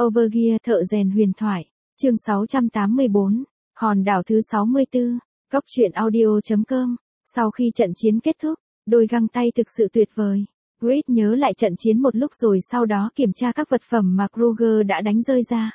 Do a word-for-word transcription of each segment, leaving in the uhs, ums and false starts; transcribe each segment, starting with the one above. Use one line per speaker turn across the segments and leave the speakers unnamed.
Overgear thợ rèn huyền thoại, chương sáu trăm tám mươi bốn, hòn đảo thứ sáu mươi tư, góc truyện audio.com. Sau khi trận chiến kết thúc, đôi găng tay thực sự tuyệt vời. Grid nhớ lại trận chiến một lúc rồi sau đó kiểm tra các vật phẩm mà Kruger đã đánh rơi ra.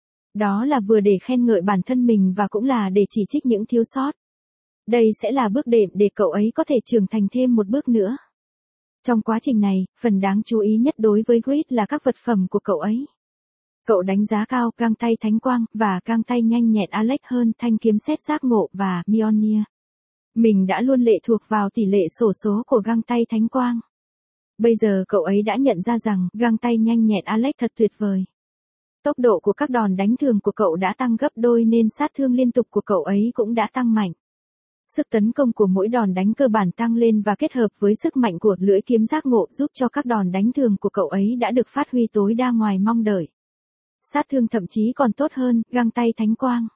Đó là vừa để khen ngợi bản thân mình và cũng là để chỉ trích những thiếu sót. Đây sẽ là bước đệm để cậu ấy có thể trưởng thành thêm một bước nữa. Trong quá trình này, phần đáng chú ý nhất đối với Grid là các vật phẩm của cậu ấy. Cậu đánh giá cao găng tay thánh quang và găng tay nhanh nhẹn Alex hơn thanh kiếm sét giác ngộ và Mjolnir. Mình đã luôn lệ thuộc vào tỷ lệ xổ số của găng tay thánh quang. Bây giờ cậu ấy đã nhận ra rằng găng tay nhanh nhẹn Alex thật tuyệt vời. Tốc độ của các đòn đánh thường của cậu đã tăng gấp đôi nên sát thương liên tục của cậu ấy cũng đã tăng mạnh. Sức tấn công của mỗi đòn đánh cơ bản tăng lên và kết hợp với sức mạnh của lưỡi kiếm giác ngộ giúp cho các đòn đánh thường của cậu ấy đã được phát huy tối đa ngoài mong đợi. Sát thương thậm chí còn tốt hơn găng tay thánh quang.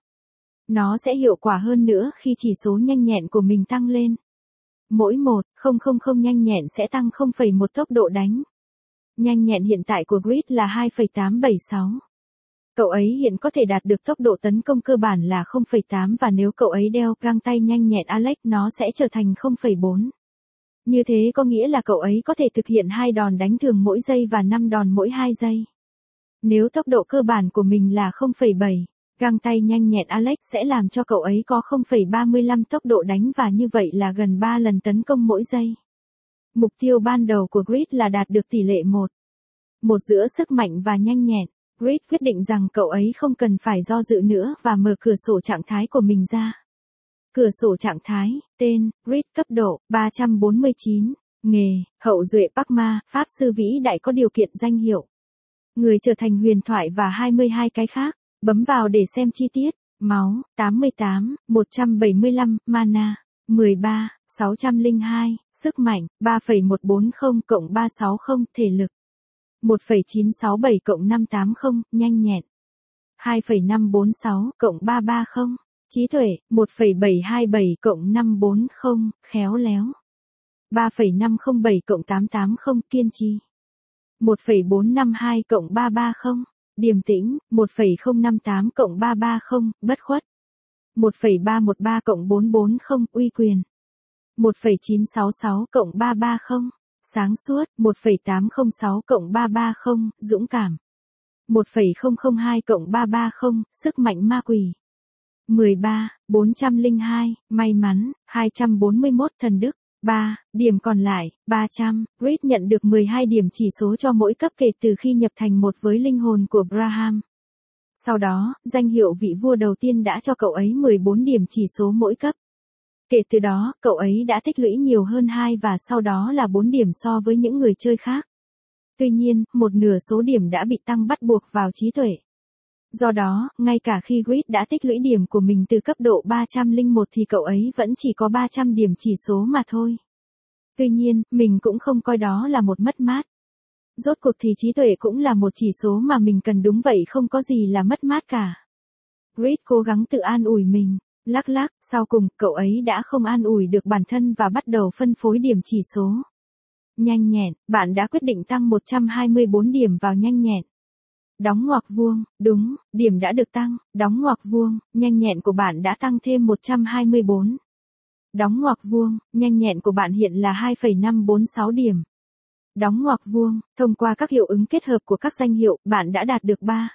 Nó sẽ hiệu quả hơn nữa khi chỉ số nhanh nhẹn của mình tăng lên. Mỗi một nghìn nhanh nhẹn sẽ tăng không phẩy một tốc độ đánh. Nhanh nhẹn hiện tại của Grid là hai phẩy tám bảy sáu. Cậu ấy hiện có thể đạt được tốc độ tấn công cơ bản là không phẩy tám và nếu cậu ấy đeo găng tay nhanh nhẹn Alex nó sẽ trở thành không phẩy bốn. Như thế có nghĩa là cậu ấy có thể thực hiện hai đòn đánh thường mỗi giây và năm đòn mỗi hai giây. Nếu tốc độ cơ bản của mình là không phẩy bảy, găng tay nhanh nhẹn Alex sẽ làm cho cậu ấy có không phẩy ba mươi lăm tốc độ đánh và như vậy là gần ba lần tấn công mỗi giây. Mục tiêu ban đầu của Grid là đạt được tỷ lệ một. Một giữa sức mạnh và nhanh nhẹn. Grid quyết định rằng cậu ấy không cần phải do dự nữa và mở cửa sổ trạng thái của mình ra. Cửa sổ trạng thái, tên, Grid cấp độ, ba trăm bốn mươi chín, nghề, hậu duệ Bắc Ma, Pháp sư vĩ đại có điều kiện danh hiệu. Người trở thành huyền thoại và hai mươi hai cái khác, bấm vào để xem chi tiết, máu, tám mươi tám, một trăm bảy mươi lăm, mana, mười ba, sáu trăm lẻ hai, sức mạnh, ba phẩy một bốn không cộng ba sáu không, thể lực. một phẩy chín sáu bảy cộng năm tám không, nhanh nhẹn. hai phẩy năm bốn sáu cộng ba ba không, trí tuệ, một phẩy bảy hai bảy cộng năm bốn không, khéo léo. ba phẩy năm không bảy cộng tám tám không, kiên trì. một phẩy bốn năm hai cộng ba ba không, điềm tĩnh, một phẩy không năm tám cộng ba ba không, bất khuất. một phẩy ba một ba cộng bốn bốn không, uy quyền. một phẩy chín sáu sáu cộng ba ba không, sáng suốt, một phẩy tám không sáu cộng ba ba không, dũng cảm. một phẩy không không hai cộng ba ba không, sức mạnh ma quỷ. mười ba, bốn trăm lẻ hai, may mắn, hai trăm bốn mươi mốt, thần đức. ba, điểm còn lại, ba trăm, Grid nhận được mười hai điểm chỉ số cho mỗi cấp kể từ khi nhập thành một với linh hồn của Braham. Sau đó, danh hiệu vị vua đầu tiên đã cho cậu ấy mười bốn điểm chỉ số mỗi cấp. Kể từ đó, cậu ấy đã tích lũy nhiều hơn hai và sau đó là bốn điểm so với những người chơi khác. Tuy nhiên, một nửa số điểm đã bị tăng bắt buộc vào trí tuệ. Do đó, ngay cả khi Grid đã tích lũy điểm của mình từ cấp độ ba trăm lẻ một thì cậu ấy vẫn chỉ có ba trăm điểm chỉ số mà thôi. Tuy nhiên, mình cũng không coi đó là một mất mát. Rốt cuộc thì trí tuệ cũng là một chỉ số mà mình cần đúng vậy không có gì là mất mát cả. Grid cố gắng tự an ủi mình. Lắc lắc, sau cùng, cậu ấy đã không an ủi được bản thân và bắt đầu phân phối điểm chỉ số. Nhanh nhẹn, bạn đã quyết định tăng một trăm hai mươi bốn điểm vào nhanh nhẹn. Đóng ngoặc vuông, đúng, điểm đã được tăng, đóng ngoặc vuông, nhanh nhẹn của bạn đã tăng thêm một trăm hai mươi bốn. Đóng ngoặc vuông, nhanh nhẹn của bạn hiện là hai phẩy năm bốn sáu điểm. Đóng ngoặc vuông, thông qua các hiệu ứng kết hợp của các danh hiệu, bạn đã đạt được ba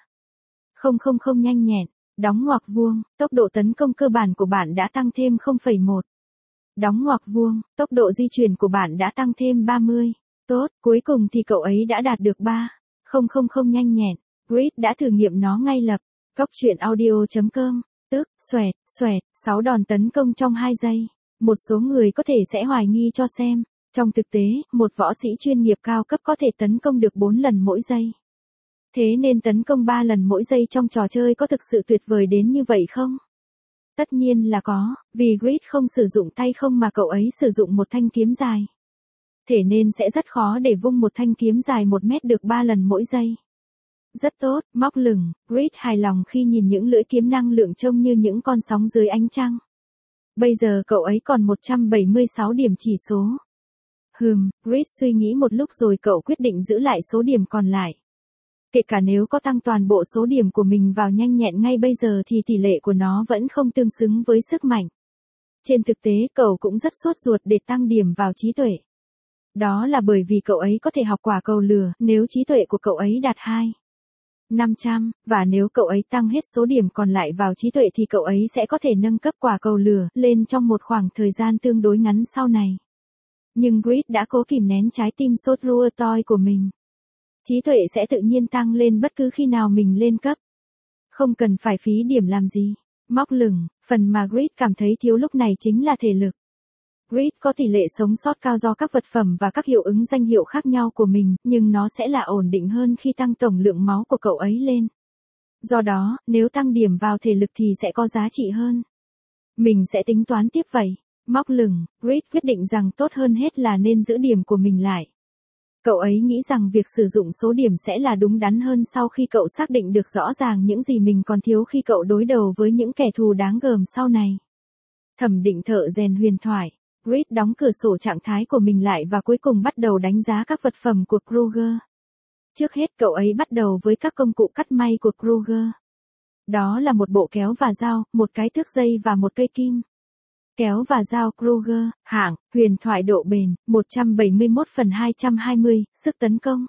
nghìn nhanh nhẹn. Đóng ngoặc vuông, tốc độ tấn công cơ bản của bạn đã tăng thêm không phẩy một. Đóng ngoặc vuông, tốc độ di chuyển của bạn đã tăng thêm ba mươi. Tốt, cuối cùng thì cậu ấy đã đạt được ba nghìn nhanh nhẹn. Grid đã thử nghiệm nó ngay lập. Góc truyện audio.com, tức, xoẹt, xoẹt, sáu đòn tấn công trong hai giây. Một số người có thể sẽ hoài nghi cho xem. Trong thực tế, một võ sĩ chuyên nghiệp cao cấp có thể tấn công được bốn lần mỗi giây. Thế nên tấn công ba lần mỗi giây trong trò chơi có thực sự tuyệt vời đến như vậy không? Tất nhiên là có, vì Grid không sử dụng tay không mà cậu ấy sử dụng một thanh kiếm dài. Thế nên sẽ rất khó để vung một thanh kiếm dài một mét được ba lần mỗi giây. Rất tốt, móc lửng, Grid hài lòng khi nhìn những lưỡi kiếm năng lượng trông như những con sóng dưới ánh trăng. Bây giờ cậu ấy còn một trăm bảy mươi sáu điểm chỉ số. Hừm, Grid suy nghĩ một lúc rồi cậu quyết định giữ lại số điểm còn lại. Kể cả nếu có tăng toàn bộ số điểm của mình vào nhanh nhẹn ngay bây giờ thì tỷ lệ của nó vẫn không tương xứng với sức mạnh. Trên thực tế cậu cũng rất sốt ruột để tăng điểm vào trí tuệ. Đó là bởi vì cậu ấy có thể học quả cầu lửa nếu trí tuệ của cậu ấy đạt hai năm trăm, và nếu cậu ấy tăng hết số điểm còn lại vào trí tuệ thì cậu ấy sẽ có thể nâng cấp quả cầu lửa lên trong một khoảng thời gian tương đối ngắn sau này. Nhưng Grid đã cố kìm nén trái tim sốt rua toi của mình. Trí tuệ sẽ tự nhiên tăng lên bất cứ khi nào mình lên cấp. Không cần phải phí điểm làm gì. Móc lửng, phần mà Grid cảm thấy thiếu lúc này chính là thể lực. Grid có tỷ lệ sống sót cao do các vật phẩm và các hiệu ứng danh hiệu khác nhau của mình, nhưng nó sẽ là ổn định hơn khi tăng tổng lượng máu của cậu ấy lên. Do đó, nếu tăng điểm vào thể lực thì sẽ có giá trị hơn. Mình sẽ tính toán tiếp vậy. Móc lửng, Grid quyết định rằng tốt hơn hết là nên giữ điểm của mình lại. Cậu ấy nghĩ rằng việc sử dụng số điểm sẽ là đúng đắn hơn sau khi cậu xác định được rõ ràng những gì mình còn thiếu khi cậu đối đầu với những kẻ thù đáng gờm sau này. Thẩm định thợ rèn huyền thoại. Grid đóng cửa sổ trạng thái của mình lại và cuối cùng bắt đầu đánh giá các vật phẩm của Kruger. Trước hết cậu ấy bắt đầu với các công cụ cắt may của Kruger. Đó là một bộ kéo và dao, một cái thước dây và một cây kim. Kéo và dao Kruger, hạng, huyền thoại độ bền, một trăm bảy mươi mốt phần hai trăm hai mươi, sức tấn công.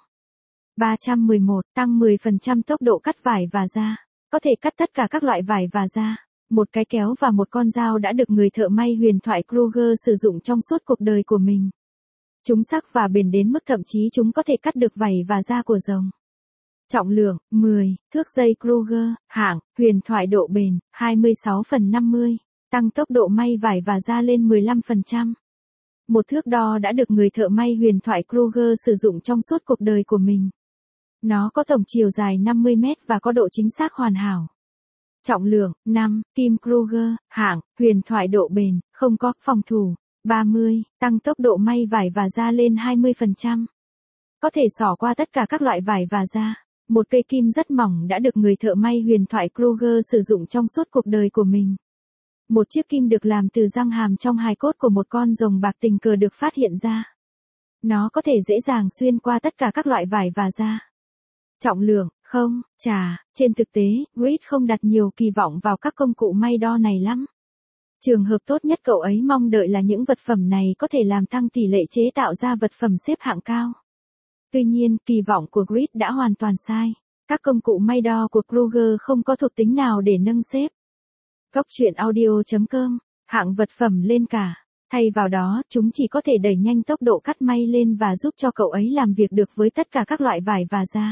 ba trăm mười một, tăng mười phần trăm tốc độ cắt vải và da. Có thể cắt tất cả các loại vải và da. Một cái kéo và một con dao đã được người thợ may huyền thoại Kruger sử dụng trong suốt cuộc đời của mình. Chúng sắc và bền đến mức thậm chí chúng có thể cắt được vảy và da của rồng. Trọng lượng, mười, thước dây Kruger, hạng, huyền thoại độ bền, hai mươi sáu phần năm mươi. Tăng tốc độ may vải và da lên mười lăm phần trăm. Một thước đo đã được người thợ may huyền thoại Kruger sử dụng trong suốt cuộc đời của mình. Nó có tổng chiều dài năm mươi mét và có độ chính xác hoàn hảo. Trọng lượng, năm, kim Kruger, hạng, huyền thoại độ bền, không có, phòng thủ, ba mươi, tăng tốc độ may vải và da lên hai mươi phần trăm. Có thể xỏ qua tất cả các loại vải và da. Một cây kim rất mỏng đã được người thợ may huyền thoại Kruger sử dụng trong suốt cuộc đời của mình. Một chiếc kim được làm từ răng hàm trong hài cốt của một con rồng bạc tình cờ được phát hiện ra. Nó có thể dễ dàng xuyên qua tất cả các loại vải và da. Trọng lượng, không, chà, trên thực tế, Grid không đặt nhiều kỳ vọng vào các công cụ may đo này lắm. Trường hợp tốt nhất cậu ấy mong đợi là những vật phẩm này có thể làm tăng tỷ lệ chế tạo ra vật phẩm xếp hạng cao. Tuy nhiên, kỳ vọng của Grid đã hoàn toàn sai. Các công cụ may đo của Kruger không có thuộc tính nào để nâng xếp. Góc truyện audio chấm com, hạng vật phẩm lên cả. Thay vào đó, chúng chỉ có thể đẩy nhanh tốc độ cắt may lên và giúp cho cậu ấy làm việc được với tất cả các loại vải và da.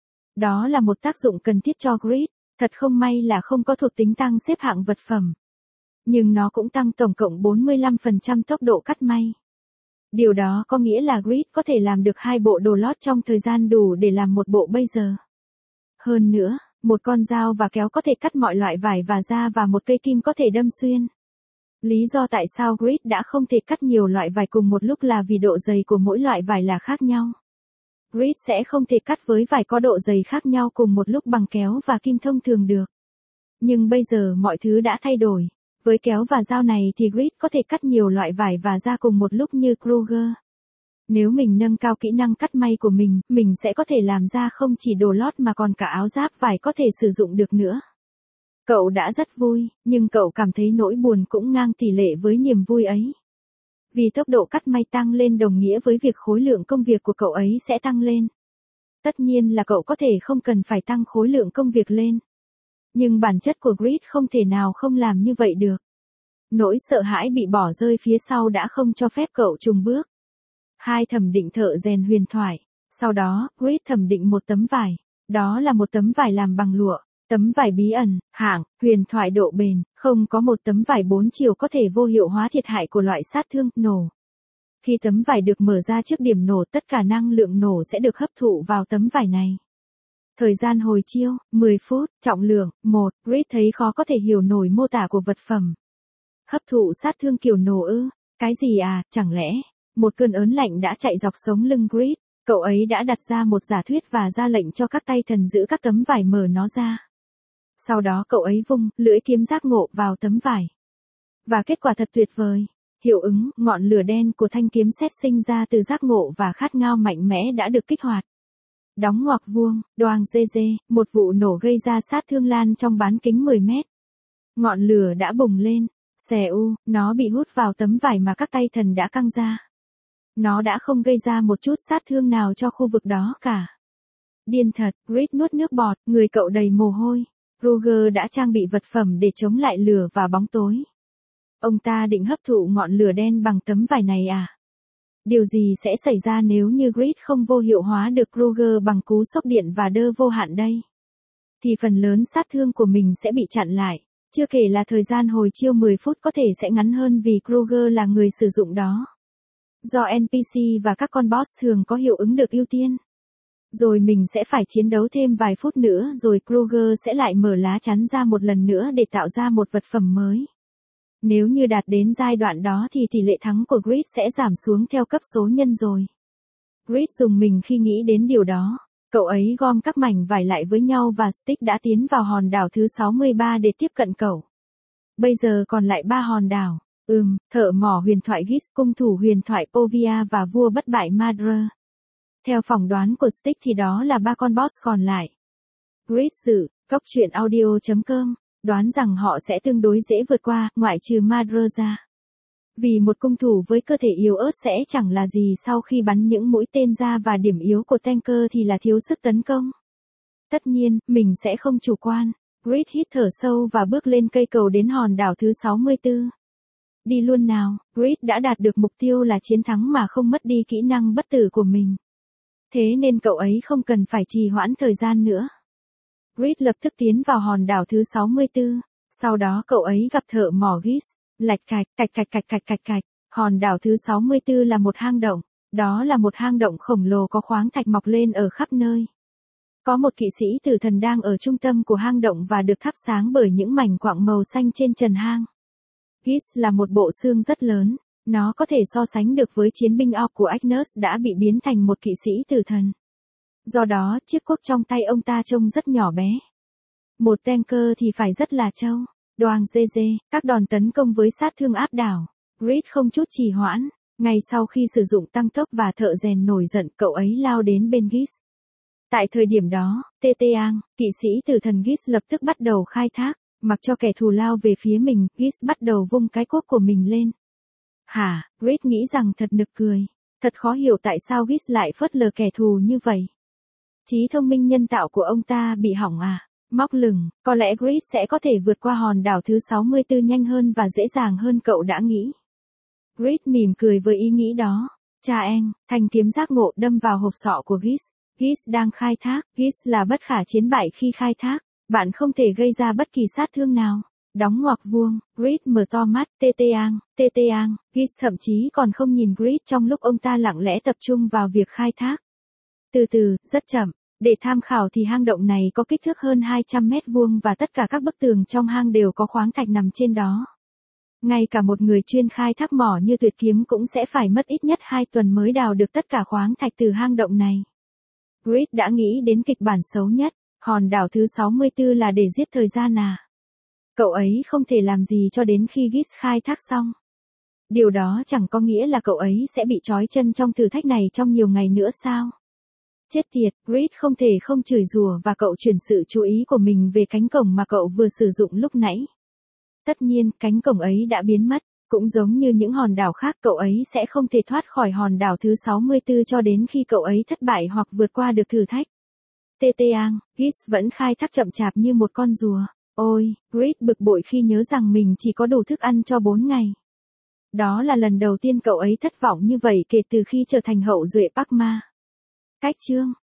Đó là một tác dụng cần thiết cho Grid. Thật không may là không có thuộc tính tăng xếp hạng vật phẩm. Nhưng nó cũng tăng tổng cộng bốn mươi lăm phần trăm tốc độ cắt may. Điều đó có nghĩa là Grid có thể làm được hai bộ đồ lót trong thời gian đủ để làm một bộ bây giờ. Hơn nữa, một con dao và kéo có thể cắt mọi loại vải và da và một cây kim có thể đâm xuyên. Lý do tại sao Grid đã không thể cắt nhiều loại vải cùng một lúc là vì độ dày của mỗi loại vải là khác nhau. Grid sẽ không thể cắt với vải có độ dày khác nhau cùng một lúc bằng kéo và kim thông thường được. Nhưng bây giờ mọi thứ đã thay đổi. Với kéo và dao này thì Grid có thể cắt nhiều loại vải và da cùng một lúc như Kruger. Nếu mình nâng cao kỹ năng cắt may của mình, mình sẽ có thể làm ra không chỉ đồ lót mà còn cả áo giáp vải có thể sử dụng được nữa. Cậu đã rất vui, nhưng cậu cảm thấy nỗi buồn cũng ngang tỷ lệ với niềm vui ấy. Vì tốc độ cắt may tăng lên đồng nghĩa với việc khối lượng công việc của cậu ấy sẽ tăng lên. Tất nhiên là cậu có thể không cần phải tăng khối lượng công việc lên. Nhưng bản chất của Grid không thể nào không làm như vậy được. Nỗi sợ hãi bị bỏ rơi phía sau đã không cho phép cậu chùng bước. Hai thẩm định thợ rèn huyền thoại. Sau đó, Grid thẩm định một tấm vải. Đó là một tấm vải làm bằng lụa. Tấm vải bí ẩn, hạng, huyền thoại độ bền, không có một tấm vải bốn chiều có thể vô hiệu hóa thiệt hại của loại sát thương, nổ. Khi tấm vải được mở ra trước điểm nổ tất cả năng lượng nổ sẽ được hấp thụ vào tấm vải này. Thời gian hồi chiêu, mười phút, trọng lượng, một, Grid thấy khó có thể hiểu nổi mô tả của vật phẩm. Hấp thụ sát thương kiểu nổ ư, cái gì à, chẳng lẽ, một cơn ớn lạnh đã chạy dọc sống lưng Grid, cậu ấy đã đặt ra một giả thuyết và ra lệnh cho các tay thần giữ các tấm vải mở nó ra. Sau đó cậu ấy vung lưỡi kiếm giác ngộ vào tấm vải. Và kết quả thật tuyệt vời. Hiệu ứng, ngọn lửa đen của thanh kiếm sét sinh ra từ giác ngộ và khát ngao mạnh mẽ đã được kích hoạt. Đóng ngoặc vuông, đoàng giê giê, một vụ nổ gây ra sát thương lan trong bán kính mười mét. Ngọn lửa đã bùng lên. Xè u, nó bị hút vào tấm vải mà các tay thần đã căng ra. Nó đã không gây ra một chút sát thương nào cho khu vực đó cả. Điên thật, Grit nuốt nước bọt, người cậu đầy mồ hôi. Roger đã trang bị vật phẩm để chống lại lửa và bóng tối. Ông ta định hấp thụ ngọn lửa đen bằng tấm vải này à? Điều gì sẽ xảy ra nếu như Grit không vô hiệu hóa được Roger bằng cú sốc điện và đơ vô hạn đây? Thì phần lớn sát thương của mình sẽ bị chặn lại. Chưa kể là thời gian hồi chiêu mười phút có thể sẽ ngắn hơn vì Kruger là người sử dụng đó. Do en pê xê và các con boss thường có hiệu ứng được ưu tiên. Rồi mình sẽ phải chiến đấu thêm vài phút nữa rồi Kruger sẽ lại mở lá chắn ra một lần nữa để tạo ra một vật phẩm mới. Nếu như đạt đến giai đoạn đó thì tỷ lệ thắng của Grit sẽ giảm xuống theo cấp số nhân rồi. Grit dùng mình khi nghĩ đến điều đó. Cậu ấy gom các mảnh vải lại với nhau và Stick đã tiến vào hòn đảo thứ sáu mươi ba để tiếp cận cậu. Bây giờ còn lại ba hòn đảo. Ừm, thợ mỏ huyền thoại Gis, cung thủ huyền thoại Povia và vua bất bại Madre. Theo phỏng đoán của Stick thì đó là ba con boss còn lại. Grit dự, góc truyện audio chấm com, đoán rằng họ sẽ tương đối dễ vượt qua, ngoại trừ Madre ra. Vì một cung thủ với cơ thể yếu ớt sẽ chẳng là gì sau khi bắn những mũi tên ra và điểm yếu của tanker thì là thiếu sức tấn công. Tất nhiên, mình sẽ không chủ quan. Grit hít thở sâu và bước lên cây cầu đến hòn đảo thứ sáu mươi tư. Đi luôn nào, Grit đã đạt được mục tiêu là chiến thắng mà không mất đi kỹ năng bất tử của mình. Thế nên cậu ấy không cần phải trì hoãn thời gian nữa. Grit lập tức tiến vào hòn đảo thứ sáu mươi tư, sau đó cậu ấy gặp thợ mỏ Gis. Lạch cạch, cạch cạch cạch cạch cạch cạch, hòn đảo thứ sáu mươi tư là một hang động, đó là một hang động khổng lồ có khoáng thạch mọc lên ở khắp nơi. Có một kỵ sĩ tử thần đang ở trung tâm của hang động và được thắp sáng bởi những mảnh quặng màu xanh trên trần hang. Gis là một bộ xương rất lớn, nó có thể so sánh được với chiến binh Orc của Agnus đã bị biến thành một kỵ sĩ tử thần. Do đó, chiếc cuốc trong tay ông ta trông rất nhỏ bé. Một tanker thì phải rất là trâu. Đoàng giê giê, các đòn tấn công với sát thương áp đảo. Grit không chút trì hoãn. Ngay sau khi sử dụng tăng tốc và thợ rèn nổi giận, cậu ấy lao đến bên Gis. Tại thời điểm đó, Tê Tê Ang, kỵ sĩ tử thần Gis lập tức bắt đầu khai thác. Mặc cho kẻ thù lao về phía mình, Gis bắt đầu vung cái cuốc của mình lên. Hả, Grit nghĩ rằng thật nực cười. Thật khó hiểu tại sao Gis lại phớt lờ kẻ thù như vậy. Trí thông minh nhân tạo của ông ta bị hỏng à? Móc lửng, có lẽ Grit sẽ có thể vượt qua hòn đảo thứ sáu mươi tư nhanh hơn và dễ dàng hơn cậu đã nghĩ. Grit mỉm cười với ý nghĩ đó. Cha Eng, thanh kiếm giác ngộ đâm vào hộp sọ của Gis. Gis đang khai thác, Gis là bất khả chiến bại khi khai thác. Bạn không thể gây ra bất kỳ sát thương nào. Đóng ngoặc vuông, Grit mở to mắt, Tê Tê Ang, Tê Tê Ang, Gis thậm chí còn không nhìn Grit trong lúc ông ta lặng lẽ tập trung vào việc khai thác. Từ từ, rất chậm. Để tham khảo thì hang động này có kích thước hơn hai trăm mét vuông và tất cả các bức tường trong hang đều có khoáng thạch nằm trên đó. Ngay cả một người chuyên khai thác mỏ như Tuyệt Kiếm cũng sẽ phải mất ít nhất hai tuần mới đào được tất cả khoáng thạch từ hang động này. Grit đã nghĩ đến kịch bản xấu nhất, hòn đảo thứ sáu mươi tư là để giết thời gian à. Cậu ấy không thể làm gì cho đến khi Gis khai thác xong. Điều đó chẳng có nghĩa là cậu ấy sẽ bị trói chân trong thử thách này trong nhiều ngày nữa sao? Chết tiệt, Grit không thể không chửi rủa và cậu chuyển sự chú ý của mình về cánh cổng mà cậu vừa sử dụng lúc nãy. Tất nhiên, cánh cổng ấy đã biến mất, cũng giống như những hòn đảo khác cậu ấy sẽ không thể thoát khỏi hòn đảo thứ sáu mươi tư cho đến khi cậu ấy thất bại hoặc vượt qua được thử thách. Tê Tê Ang, Gis vẫn khai thác chậm chạp như một con rùa. Ôi, Grit bực bội khi nhớ rằng mình chỉ có đủ thức ăn cho bốn ngày. Đó là lần đầu tiên cậu ấy thất vọng như vậy kể từ khi trở thành hậu duệ Park Ma. Cách chương